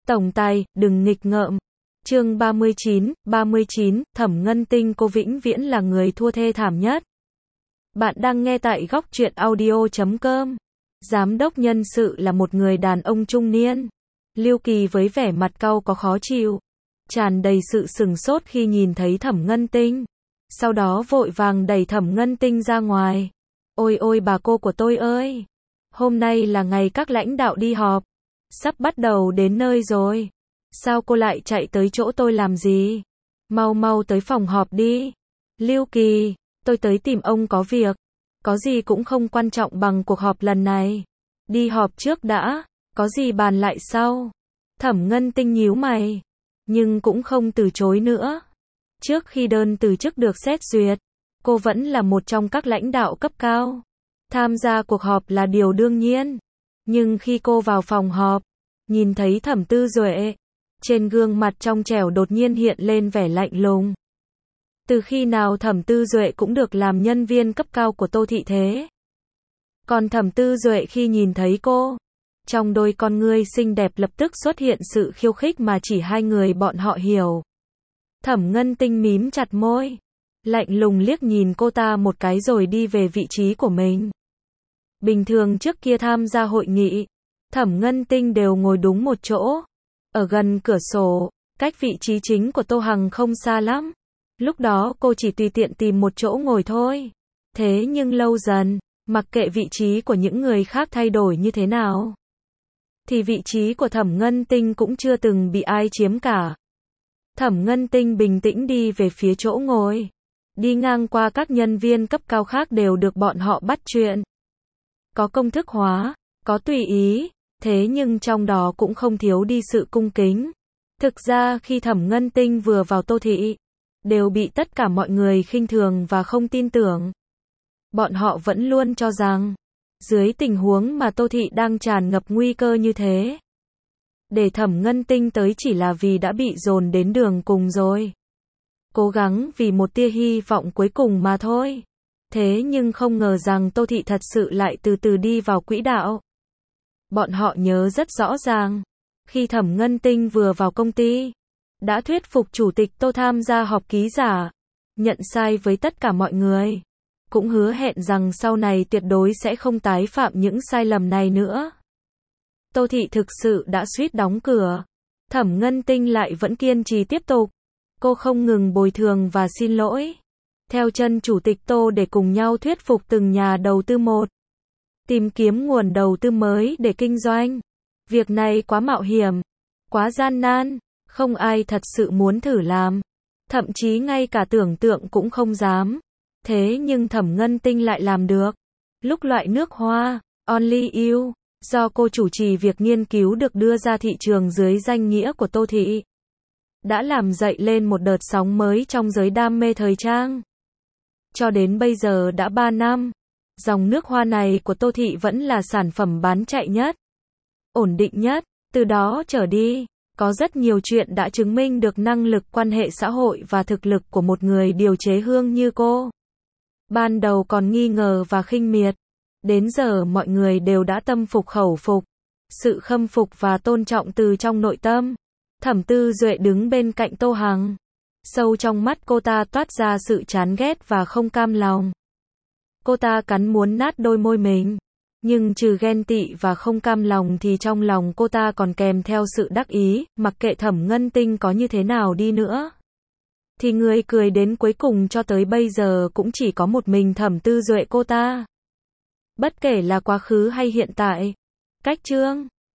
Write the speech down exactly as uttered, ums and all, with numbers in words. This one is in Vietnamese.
Tổng tài, đừng nghịch ngợm. Chương ba mươi chín, ba mươi chín, Thẩm Ngân Tinh cô vĩnh viễn là người thua thê thảm nhất. Bạn đang nghe tại góc truyện audio chấm com. Giám đốc nhân sự là một người đàn ông trung niên. Lưu Kỳ với vẻ mặt cau có khó chịu, tràn đầy sự sửng sốt khi nhìn thấy Thẩm Ngân Tinh. Sau đó vội vàng đẩy Thẩm Ngân Tinh ra ngoài. Ôi ôi bà cô của tôi ơi! Hôm nay là ngày các lãnh đạo đi họp. Sắp bắt đầu đến nơi rồi. Sao cô lại chạy tới chỗ tôi làm gì? Mau mau tới phòng họp đi. Lưu Kỳ, tôi tới tìm ông có việc. Có gì cũng không quan trọng bằng cuộc họp lần này. Đi họp trước đã, có gì bàn lại sau. Thẩm Ngân Tinh nhíu mày, nhưng cũng không từ chối nữa. Trước khi đơn từ chức được xét duyệt, cô vẫn là một trong các lãnh đạo cấp cao. Tham gia cuộc họp là điều đương nhiên. Nhưng khi cô vào phòng họp, nhìn thấy Thẩm Tư Duệ, trên gương mặt trong trẻo đột nhiên hiện lên vẻ lạnh lùng. Từ khi nào Thẩm Tư Duệ cũng được làm nhân viên cấp cao của Tô Thị thế? Còn Thẩm Tư Duệ khi nhìn thấy cô, trong đôi con ngươi xinh đẹp lập tức xuất hiện sự khiêu khích mà chỉ hai người bọn họ hiểu. Thẩm Ngân Tinh mím chặt môi, lạnh lùng liếc nhìn cô ta một cái rồi đi về vị trí của mình. Bình thường trước kia tham gia hội nghị, Thẩm Ngân Tinh đều ngồi đúng một chỗ, ở gần cửa sổ, cách vị trí chính của Tô Hằng không xa lắm. Lúc đó cô chỉ tùy tiện tìm một chỗ ngồi thôi. Thế nhưng lâu dần, mặc kệ vị trí của những người khác thay đổi như thế nào, thì vị trí của Thẩm Ngân Tinh cũng chưa từng bị ai chiếm cả. Thẩm Ngân Tinh bình tĩnh đi về phía chỗ ngồi. Đi ngang qua các nhân viên cấp cao khác đều được bọn họ bắt chuyện. Có công thức hóa, có tùy ý, thế nhưng trong đó cũng không thiếu đi sự cung kính. Thực ra khi Thẩm Ngân Tinh vừa vào Tô Thị, đều bị tất cả mọi người khinh thường và không tin tưởng. Bọn họ vẫn luôn cho rằng, dưới tình huống mà Tô Thị đang tràn ngập nguy cơ như thế, để Thẩm Ngân Tinh tới chỉ là vì đã bị dồn đến đường cùng rồi. Cố gắng vì một tia hy vọng cuối cùng mà thôi. Thế nhưng không ngờ rằng Tô Thị thật sự lại từ từ đi vào quỹ đạo. Bọn họ nhớ rất rõ ràng, khi Thẩm Ngân Tinh vừa vào công ty, đã thuyết phục chủ tịch Tô tham gia họp ký giả, nhận sai với tất cả mọi người, cũng hứa hẹn rằng sau này tuyệt đối sẽ không tái phạm những sai lầm này nữa. Tô Thị thực sự đã suýt đóng cửa. Thẩm Ngân Tinh lại vẫn kiên trì tiếp tục. Cô không ngừng bồi thường và xin lỗi, theo chân chủ tịch Tô để cùng nhau thuyết phục từng nhà đầu tư một, tìm kiếm nguồn đầu tư mới để kinh doanh. Việc này quá mạo hiểm, quá gian nan, không ai thật sự muốn thử làm, thậm chí ngay cả tưởng tượng cũng không dám. Thế nhưng Thẩm Ngân Tinh lại làm được. Lúc loại nước hoa Only You do cô chủ trì việc nghiên cứu được đưa ra thị trường dưới danh nghĩa của Tô Thị, đã làm dậy lên một đợt sóng mới trong giới đam mê thời trang. Cho đến bây giờ đã ba năm, dòng nước hoa này của Tô Thị vẫn là sản phẩm bán chạy nhất, ổn định nhất. Từ đó trở đi, có rất nhiều chuyện đã chứng minh được năng lực quan hệ xã hội và thực lực của một người điều chế hương như cô. Ban đầu còn nghi ngờ và khinh miệt, đến giờ mọi người đều đã tâm phục khẩu phục, sự khâm phục và tôn trọng từ trong nội tâm. Thẩm Tư Duệ đứng bên cạnh Tô Hằng, sâu trong mắt cô ta toát ra sự chán ghét và không cam lòng. Cô ta cắn muốn nát đôi môi mình, nhưng trừ ghen tị và không cam lòng thì trong lòng cô ta còn kèm theo sự đắc ý, mặc kệ Thẩm Ngân Tinh có như thế nào đi nữa, thì người cười đến cuối cùng cho tới bây giờ cũng chỉ có một mình Thẩm Tư Duệ cô ta. Bất kể là quá khứ hay hiện tại. Cách chương